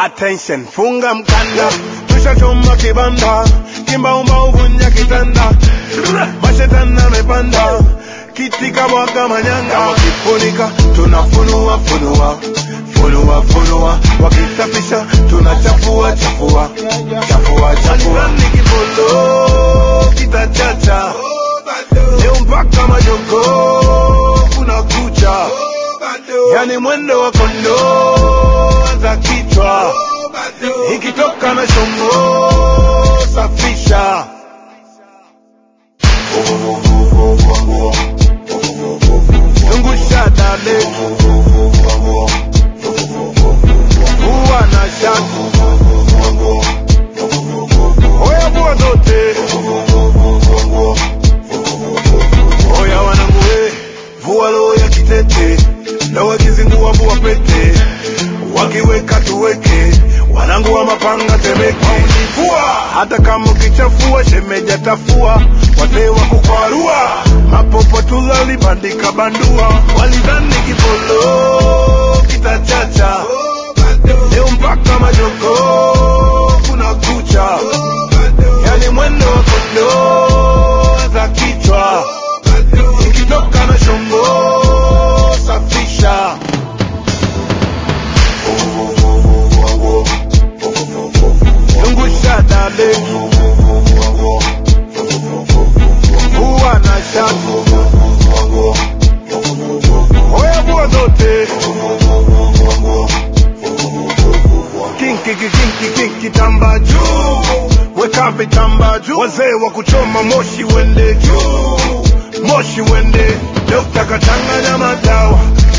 Attention, funga mkanda, tushachoma kibanda, kimbaumba uvunja kitanda, mashetani amepanda, kitika mwaka manyanga. Wakifunika, tunafunua funua, funua funua, wakisafisha, tunachafua chafua, chafua chafua. Alizani kibolo, kitachacha, leo mpaka majogo, kuna kucha, yani mwendo wa kondo za kichwa, ikitoka na shombo safisha. Zungusha dale, huwa na shatu, oya bua zote, oya wanangu we, vua loo ya kitete, na wakizingua vua pete, wakiweka tuweke, wanangu wa mapanga temeke. Hata kama ukichafua shemeja tafua, wazee wa kukwarua, mapopo tulali bandika bandua. Walidhani kibolo kitachacha, leo mpaka majogo kuna kucha, yani mwendo wa kondo za kichwa, ikitoka na shombo safisha. Zungusha dale, huwa na shatu, oya bua zote, kinki tamba juu, weka vitamba juu, wazee wa kuchoma moshi wende juu, moshi wende, leo takachanganya madawa,